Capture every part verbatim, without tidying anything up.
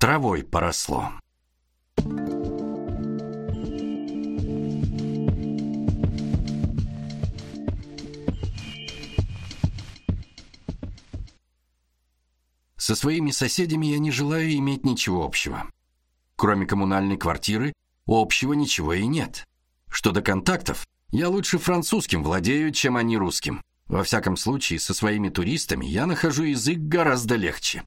травой поросло. Со своими соседями я не желаю иметь ничего общего. Кроме коммунальной квартиры, общего ничего и нет. Что до контактов, я лучше французским владею, чем они русским. Во всяком случае, со своими туристами я нахожу язык гораздо легче.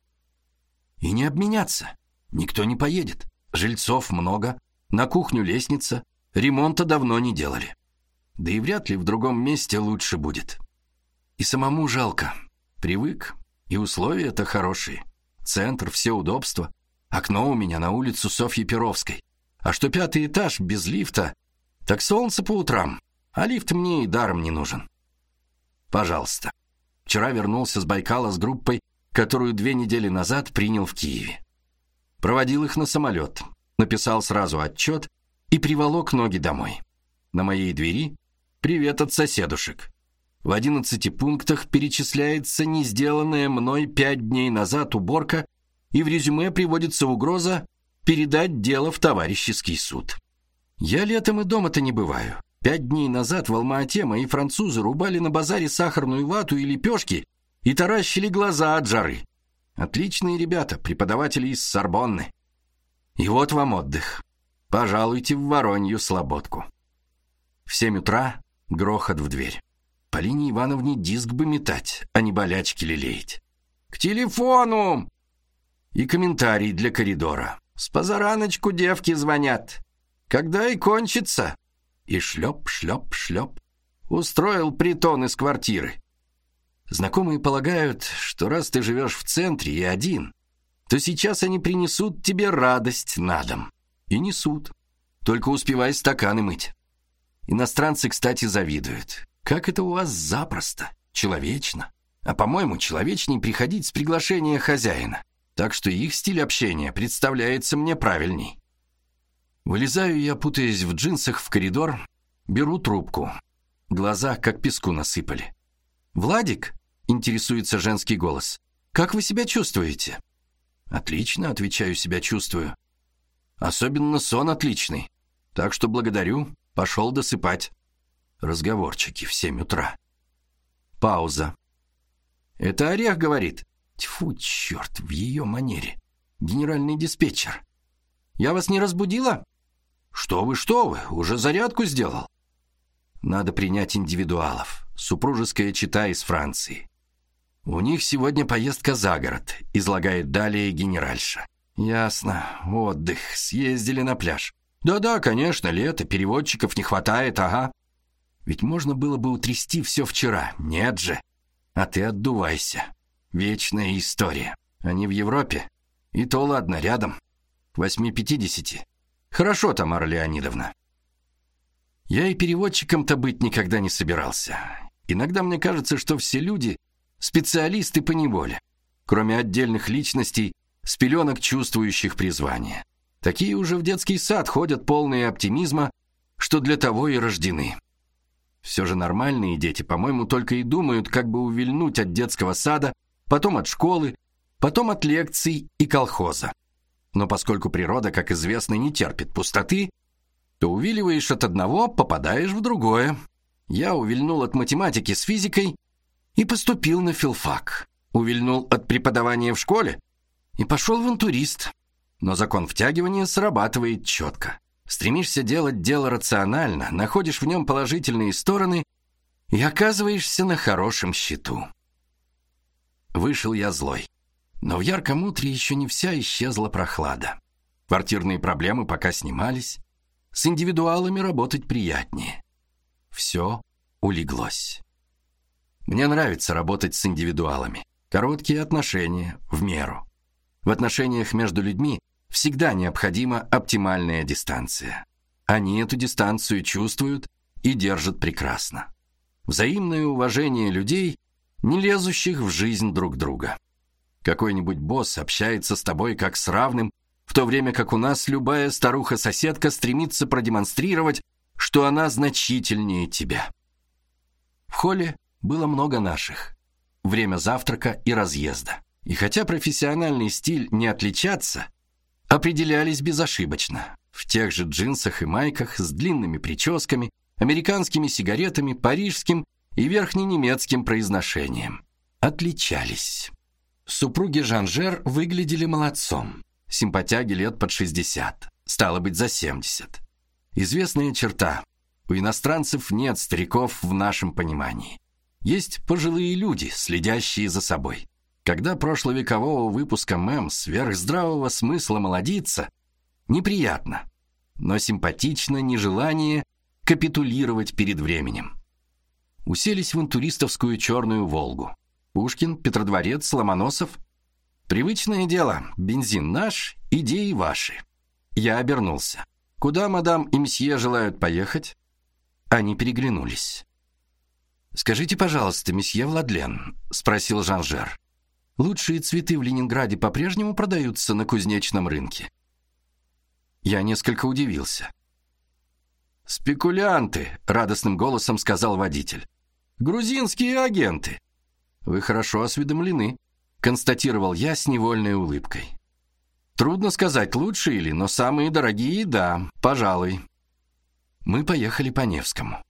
И не обменяться. Никто не поедет. Жильцов много, на кухню лестница, ремонта давно не делали. Да и вряд ли в другом месте лучше будет. И самому жалко. Привык. И условия-то хорошие. Центр, все удобства. Окно у меня на улицу Софьи Перовской. А что пятый этаж без лифта, так солнце по утрам. А лифт мне и даром не нужен. Пожалуйста. Вчера вернулся с Байкала с группой, которую две недели назад принял в Киеве. Проводил их на самолет. Написал сразу отчет и приволок ноги домой. На моей двери «Привет от соседушек». В одиннадцати пунктах перечисляется не сделанная мной пять дней назад уборка, и в резюме приводится угроза передать дело в товарищеский суд. Я летом и дома-то не бываю. Пять дней назад в Алма-Ате мои французы рубали на базаре сахарную вату и лепешки и таращили глаза от жары. Отличные ребята, преподаватели из Сорбонны. И вот вам отдых. Пожалуйте в Воронью Слободку. В семь утра грохот в дверь. Полине Ивановне диск бы метать, а не болячки лелеять. «К телефону!» И комментарий для коридора. «С позараночку девки звонят. Когда и кончится?» И шлеп, шлеп, шлеп. Устроил притон из квартиры. Знакомые полагают, что раз ты живешь в центре и один, то сейчас они принесут тебе радость на дом. И несут. Только успевай стаканы мыть. Иностранцы, кстати, завидуют. Как это у вас запросто, человечно. А, по-моему, человечней приходить с приглашения хозяина. Так что их стиль общения представляется мне правильней. Вылезаю я, путаясь в джинсах, в коридор, беру трубку. Глаза как песку насыпали. «Владик?» — интересуется женский голос. «Как вы себя чувствуете?» «Отлично», — отвечаю, себя чувствую. Особенно сон отличный. Так что благодарю, пошел досыпать. Разговорчики в семь утра. Пауза. «Это Орех говорит». Тьфу, черт, в ее манере. Генеральный диспетчер. «Я вас не разбудила?» «Что вы, что вы, уже зарядку сделал». Надо принять индивидуалов. Супружеская чета из Франции. У них сегодня поездка за город, излагает далее генеральша. Ясно, отдых, съездили на пляж. Да-да, конечно, лето, переводчиков не хватает, ага. Ведь можно было бы утрясти все вчера, нет же. А ты отдувайся. Вечная история. Они в Европе. И то ладно, рядом. К восьми пятидесяти. Хорошо, Тамара Леонидовна. Я и переводчиком-то быть никогда не собирался. Иногда мне кажется, что все люди специалисты по неволе, кроме отдельных личностей, с пеленок чувствующих призвание. Такие уже в детский сад ходят полные оптимизма, что для того и рождены. Все же нормальные дети, по-моему, только и думают, как бы увильнуть от детского сада, потом от школы, потом от лекций и колхоза. Но поскольку природа, как известно, не терпит пустоты, то увиливаешь от одного, попадаешь в другое. Я увильнул от математики с физикой и поступил на филфак. Увильнул от преподавания в школе и пошел в интурист. Но закон втягивания срабатывает четко. Стремишься делать дело рационально, находишь в нем положительные стороны и оказываешься на хорошем счету. Вышел я злой. Но в ярком утре еще не вся исчезла прохлада. Квартирные проблемы пока снимались. С индивидуалами работать приятнее. Все улеглось. Мне нравится работать с индивидуалами. Короткие отношения, в меру. В отношениях между людьми всегда необходима оптимальная дистанция. Они эту дистанцию чувствуют и держат прекрасно. Взаимное уважение людей, не лезущих в жизнь друг друга. Какой-нибудь босс общается с тобой как с равным, в то время как у нас любая старуха-соседка стремится продемонстрировать, что она значительнее тебя. В холле было много наших. Время завтрака и разъезда. И хотя профессиональный стиль не отличаться, определялись безошибочно. В тех же джинсах и майках с длинными прическами, американскими сигаретами, парижским и верхненемецким произношением. Отличались. Супруги Жанжер выглядели молодцом. Симпатяги лет под шестьдесят, стало быть, за семьдесят. Известная черта: у иностранцев нет стариков в нашем понимании. Есть пожилые люди, следящие за собой. Когда прошловекового выпуска МЭМ сверхздравого смысла молодиться, неприятно, но симпатично нежелание капитулировать перед временем. Уселись в интуристовскую черную «Волгу». Пушкин, Петродворец, Ломоносов. Привычное дело, бензин наш, идеи ваши. Я обернулся. Куда мадам и мсье желают поехать? Они переглянулись. «Скажите, пожалуйста, месье Владлен», — спросил Жанжер, «лучшие цветы в Ленинграде по-прежнему продаются на кузнечном рынке?» Я несколько удивился. «Спекулянты», — радостным голосом сказал водитель. «Грузинские агенты». «Вы хорошо осведомлены», — констатировал я с невольной улыбкой. «Трудно сказать, лучшие ли, но самые дорогие — да, пожалуй». Мы поехали по Невскому.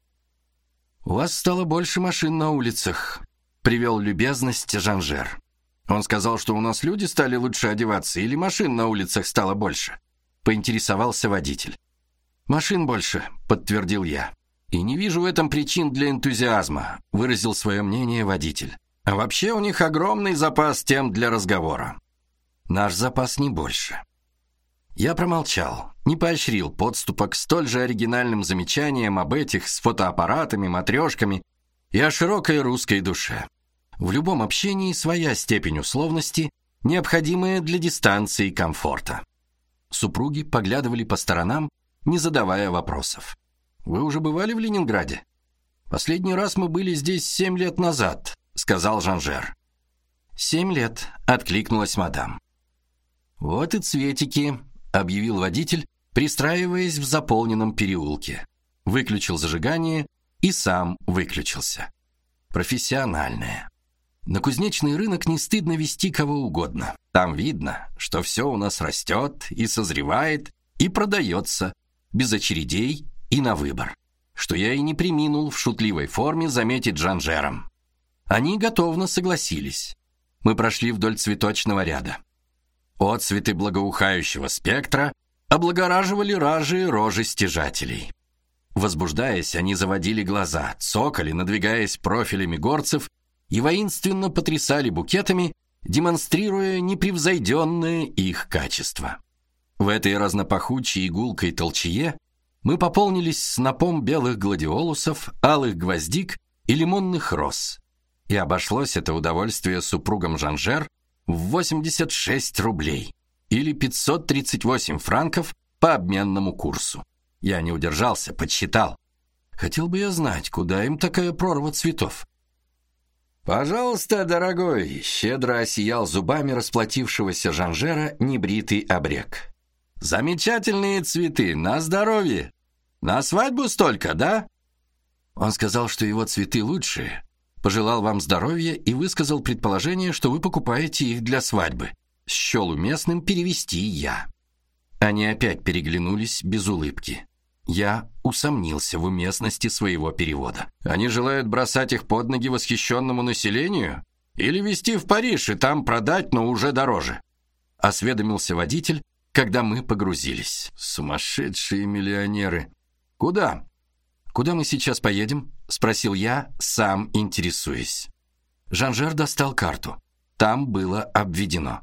«У вас стало больше машин на улицах», — привел любезность Жанжер. Он сказал, что у нас люди стали лучше одеваться, или машин на улицах стало больше. Поинтересовался водитель. «Машин больше», — подтвердил я. «И не вижу в этом причин для энтузиазма», — выразил свое мнение водитель. «А вообще у них огромный запас тем для разговора». «Наш запас не больше». Я промолчал, не поощрил подступа к столь же оригинальным замечаниям об этих с фотоаппаратами, матрешками и о широкой русской душе. В любом общении своя степень условности, необходимая для дистанции и комфорта. Супруги поглядывали по сторонам, не задавая вопросов. «Вы уже бывали в Ленинграде?» «Последний раз мы были здесь семь лет назад», — сказал Жанжер. «Семь лет», — откликнулась мадам. «Вот и цветики», — объявил водитель, пристраиваясь в заполненном переулке. Выключил зажигание и сам выключился. Профессиональное. На кузнечный рынок не стыдно вести кого угодно. Там видно, что все у нас растет и созревает, и продается, без очередей и на выбор. Что я и не преминул в шутливой форме заметить Жанжерам. Они готовно согласились. Мы прошли вдоль цветочного ряда. Отцветы благоухающего спектра облагораживали ражи и рожи стяжателей. Возбуждаясь, они заводили глаза, цокали, надвигаясь профилями горцев, и воинственно потрясали букетами, демонстрируя непревзойденное их качество. В этой разнопахучей игулкой толчее мы пополнились снопом белых гладиолусов, алых гвоздик и лимонных роз. И обошлось это удовольствие супругам Жанжер в восемьдесят шесть рублей или пятьсот тридцать восемь франков по обменному курсу. Я не удержался, подсчитал. Хотел бы я знать, куда им такая прорва цветов. «Пожалуйста, дорогой», — щедро осиял зубами расплатившегося Жанжера небритый обрек. «Замечательные цветы, на здоровье. На свадьбу столько, да?» Он сказал, что его цветы лучшие, пожелал вам здоровья и высказал предположение, что вы покупаете их для свадьбы. Счел уместным перевести я. Они опять переглянулись без улыбки. Я усомнился в уместности своего перевода. Они желают бросать их под ноги восхищенному населению или везти в Париж и там продать, но уже дороже? Осведомился водитель, когда мы погрузились. Сумасшедшие миллионеры. Куда? Куда мы сейчас поедем? Спросил я, сам интересуясь. Жанжер достал карту. Там было обведено.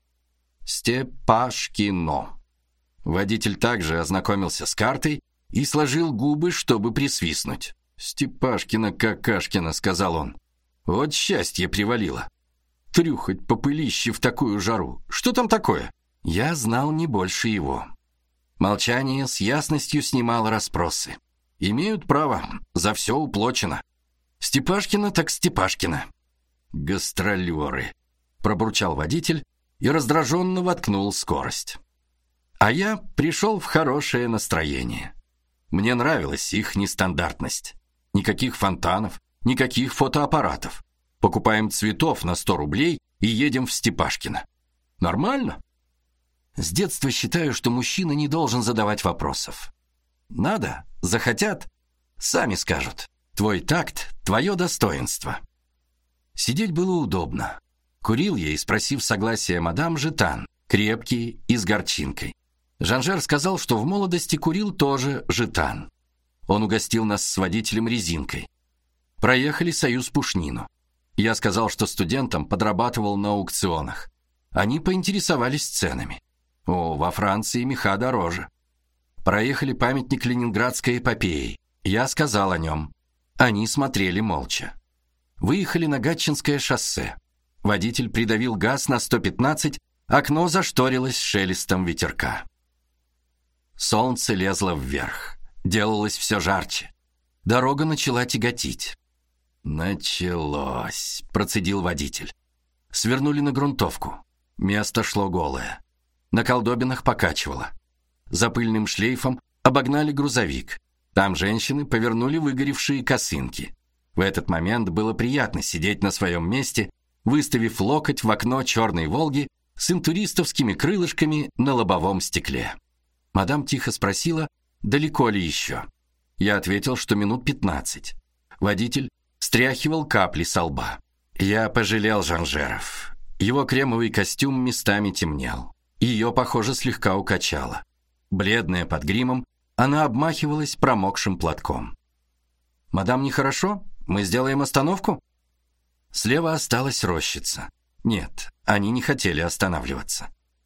Степашкино. Водитель также ознакомился с картой и сложил губы, чтобы присвистнуть. «Степашкина-какашкина», — сказал он. «Вот счастье привалило. Трюхать по пылище в такую жару. Что там такое?» Я знал не больше его. Молчание с ясностью снимало расспросы. Имеют право, за все уплочено. Степашкина так Степашкина. «Гастролеры», — пробурчал водитель и раздраженно воткнул скорость. А я пришел в хорошее настроение. Мне нравилась их нестандартность. Никаких фонтанов, никаких фотоаппаратов. Покупаем цветов на сто рублей и едем в Степашкино. Нормально? С детства считаю, что мужчина не должен задавать вопросов. Надо, захотят, сами скажут. Твой такт, твое достоинство. Сидеть было удобно. Курил я и, спросив согласия мадам, жетан, крепкий и с горчинкой. Жан-Жер сказал, что в молодости курил тоже жетан. Он угостил нас с водителем резинкой. Проехали Союз-Пушнину. Я сказал, что студентом подрабатывал на аукционах. Они поинтересовались ценами. О, во Франции меха дороже. Проехали памятник Ленинградской эпопеи. Я сказал о нем. Они смотрели молча. Выехали на Гатчинское шоссе. Водитель придавил газ на сто пятнадцать, окно зашторилось шелестом ветерка. Солнце лезло вверх. Делалось все жарче. Дорога начала тяготить. «Началось», — процедил водитель. Свернули на грунтовку. Место шло голое. На колдобинах покачивало. За пыльным шлейфом обогнали грузовик. Там женщины повернули выгоревшие косынки. В этот момент было приятно сидеть на своем месте, выставив локоть в окно черной «Волги» с интуристовскими крылышками на лобовом стекле. Мадам тихо спросила, далеко ли еще. Я ответил, что минут пятнадцать. Водитель стряхивал капли со лба. Я пожалел Жан-Жеров. Его кремовый костюм местами темнел. Ее, похоже, слегка укачало. Бледная под гримом, она обмахивалась промокшим платком. «Мадам, нехорошо? Мы сделаем остановку?» Слева осталась рощица. Нет, они не хотели останавливаться.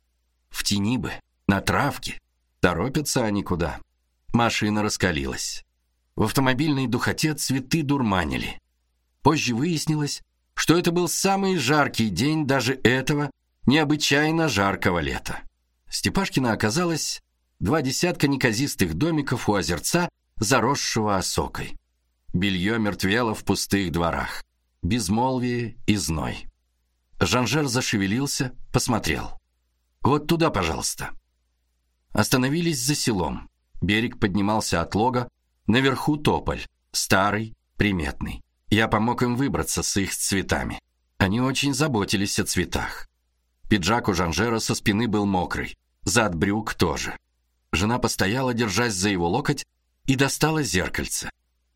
В тени бы, на травке. Торопятся они куда. Машина раскалилась. В автомобильной духоте цветы дурманили. Позже выяснилось, что это был самый жаркий день даже этого необычайно жаркого лета. Степашкина оказалось два десятка неказистых домиков у озерца, заросшего осокой. Белье мертвело в пустых дворах. Безмолвие и зной. Жан-Жер зашевелился, посмотрел. «Вот туда, пожалуйста». Остановились за селом. Берег поднимался от лога, наверху тополь, старый, приметный. Я помог им выбраться с их цветами. Они очень заботились о цветах. Пиджак у Жан-Жера со спины был мокрый, зад брюк тоже. Жена постояла, держась за его локоть, и достала зеркальце.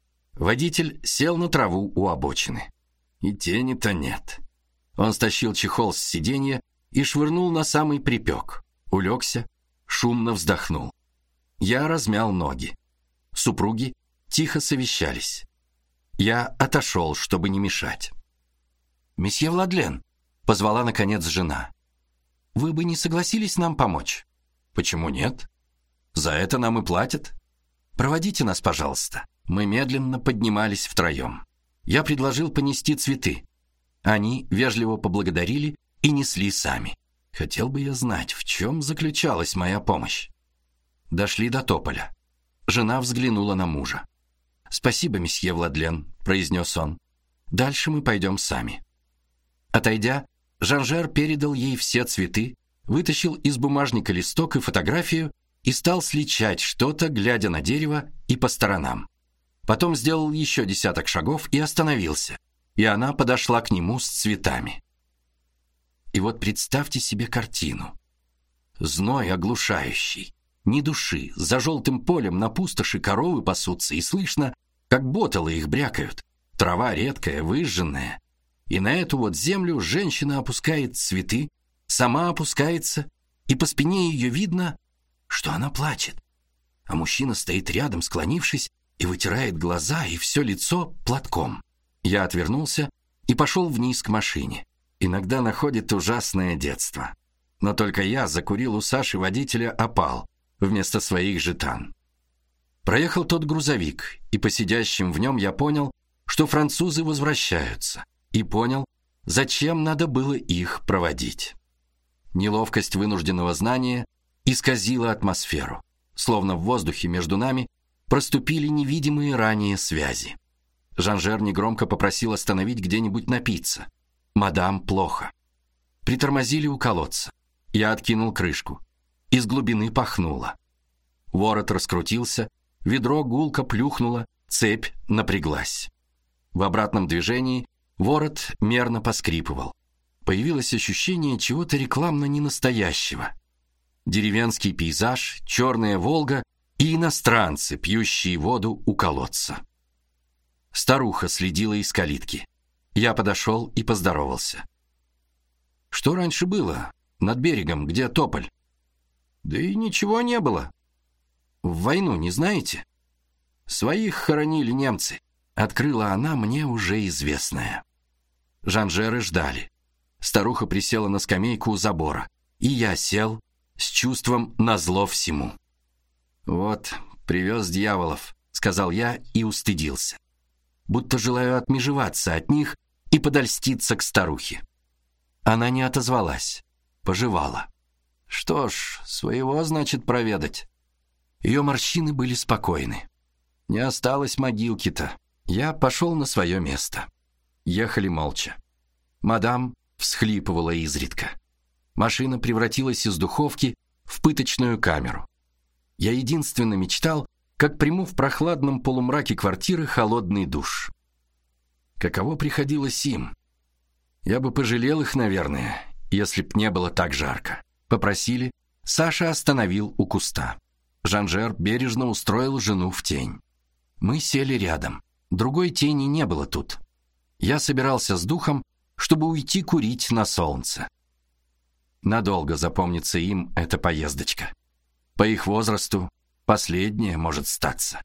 Водитель сел на траву у обочины. И тени-то нет. Он стащил чехол с сиденья и швырнул на самый припек. Улегся, шумно вздохнул. Я размял ноги. Супруги тихо совещались. Я отошел, чтобы не мешать. «Месье Владлен», — позвала наконец жена, — «вы бы не согласились нам помочь?» «Почему нет? За это нам и платят. Проводите нас, пожалуйста». Мы медленно поднимались втроем. Я предложил понести цветы. Они вежливо поблагодарили и несли сами. Хотел бы я знать, в чем заключалась моя помощь. Дошли до тополя. Жена взглянула на мужа. «Спасибо, месье Владлен», — произнес он. «Дальше мы пойдем сами». Отойдя, Жан-Жер передал ей все цветы, вытащил из бумажника листок и фотографию и стал сличать что-то, глядя на дерево и по сторонам. Потом сделал еще десяток шагов и остановился, и она подошла к нему с цветами. И вот представьте себе картину. Зной оглушающий, ни души, за желтым полем на пустоши коровы пасутся, и слышно, как боталы их брякают. Трава редкая, выжженная. И на эту вот землю женщина опускает цветы, сама опускается, и по спине ее видно, что она плачет. А мужчина стоит рядом, склонившись, и вытирает глаза и все лицо платком. Я отвернулся и пошел вниз к машине. Иногда находит ужасное детство. Но только я закурил у Саши водителя опал вместо своих жетан. Проехал тот грузовик, и по сидящим в нем я понял, что французы возвращаются, и понял, зачем надо было их проводить. Неловкость вынужденного знания исказила атмосферу, словно в воздухе между нами проступили невидимые ранее связи. Жан-Жер негромко попросил остановить где-нибудь напиться. Мадам плохо. Притормозили у колодца. Я откинул крышку. Из глубины пахнуло. Ворот раскрутился, ведро гулко плюхнуло, цепь напряглась. В обратном движении ворот мерно поскрипывал. Появилось ощущение чего-то рекламно ненастоящего. деревенский пейзаж, черная Волга и иностранцы, пьющие воду у колодца. Старуха следила из калитки. Я подошел и поздоровался. Что раньше было над берегом, где тополь? Да и ничего не было. В войну не знаете? Своих хоронили немцы. Открыла она мне уже известное. Жанжеры ждали. Старуха присела на скамейку у забора, и я сел с чувством назло всему. «Вот, привез дьяволов», — сказал я и устыдился. Будто желаю отмежеваться от них и подольститься к старухе. Она не отозвалась, пожевала. Что ж, своего, значит, проведать. Ее морщины были спокойны. Не осталось могилки-то. Я пошел на свое место. Ехали молча. Мадам всхлипывала изредка. Машина превратилась из духовки в пыточную камеру. Я единственно мечтал, как приму в прохладном полумраке квартиры холодный душ. Каково приходилось им? Я бы пожалел их, наверное, если б не было так жарко. Попросили, Саша остановил у куста. Жанжер бережно устроил жену в тень. Мы сели рядом. Другой тени не было тут. Я собирался с духом, чтобы уйти курить на солнце. Надолго запомнится им эта поездочка. По их возрасту последняя может статься.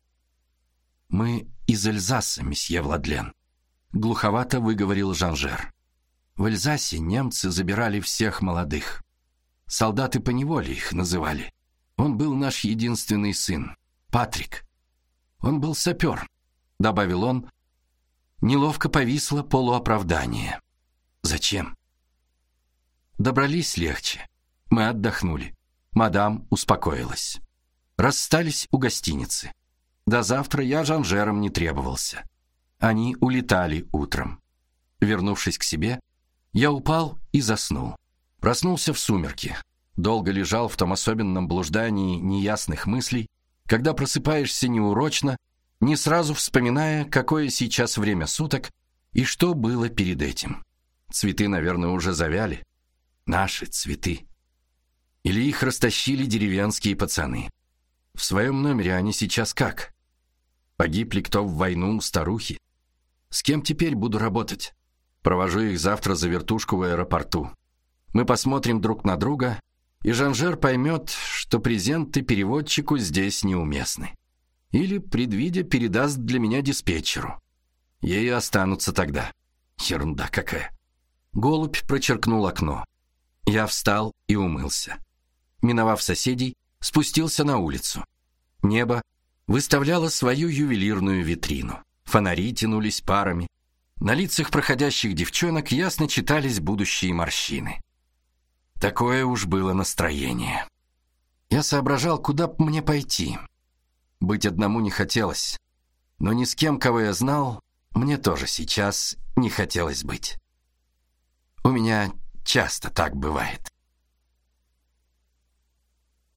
Мы из Эльзаса, месье Владлен, глуховато выговорил Жанжер. В Эльзасе немцы забирали всех молодых. Солдаты поневоле их называли. Он был наш единственный сын, Патрик. Он был сапер, добавил он. Неловко повисло полуоправдание. Зачем? Добрались легче. Мы отдохнули. Мадам успокоилась. Расстались у гостиницы. До завтра я Жанжерам не требовался. Они улетали утром. Вернувшись к себе, я упал и заснул. Проснулся в сумерки. Долго лежал в том особенном блуждании неясных мыслей, когда просыпаешься неурочно, не сразу вспоминая, какое сейчас время суток и что было перед этим. Цветы, наверное, уже завяли. Наши цветы. Или их растащили деревенские пацаны. В своем номере они сейчас как? Погиб ли кто в войну у старухи? С кем теперь буду работать? Провожу их завтра за вертушку в аэропорту. Мы посмотрим друг на друга, и Жанжер поймет, что презенты переводчику здесь неуместны. Или, предвидя, передаст для меня диспетчеру. Ей останутся тогда. Ерунда какая. Голубь прочеркнул окно. Я встал и умылся. Миновав соседей, спустился на улицу. Небо выставляло свою ювелирную витрину. Фонари тянулись парами. На лицах проходящих девчонок ясно читались будущие морщины. Такое уж было настроение. Я соображал, куда б мне пойти. Быть одному не хотелось. Но ни с кем, кого я знал, мне тоже сейчас не хотелось быть. У меня часто так бывает.